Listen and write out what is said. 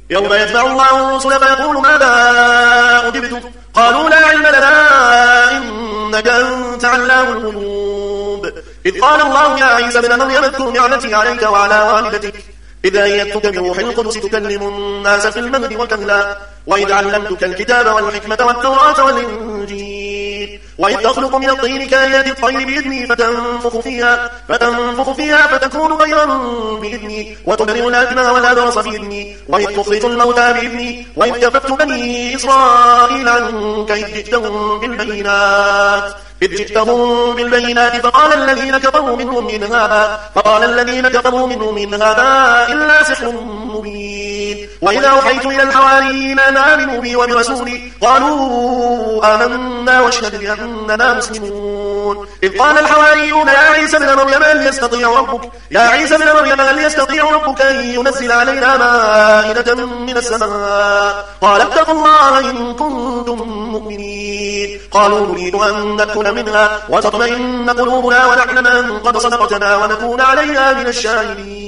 يوم يجمع الله الرسل فيقول ماذا أجبتم قالوا لا علم لنا إنك أنت علام الغيوب إذ قال الله يا عيسى ابن مريم اذكر نعمتي عليك وعلى والدتك إذ أيدتك بروح القدس تكلم الناس في المهد وكهلا وإذ علمتك الكتاب والحكمة والتوراة والإنجيل وإذ تخلق من الطين كآيات الطير بإذني فتنفخ فيها فتكون طيرا بإذني وتبرئ الأكمى والأبرص بإذني وإذ تخرج الموتى بإذني وإذ كففت بني إسرائيل عنك إذ جئتهم بالبينات فقال الذين كفروا منهم من هذا إلا سحر مبين وإذا أوحيت إلى الحواريين أن آمنوا بي وبرسولي قالوا آمنا واشهد بأننا مسلمون إذ قال الحواريون يا عيسى ابن مريم هل يستطيع ربك أن ينزل علينا مائدة من السماء قال اتقوا الله إن كنتم مؤمنين قالوا نريد أن نأكل منها وتطمئن قلوبنا ونعلم أن قد صدقتنا ونكون عليها من الشاهدين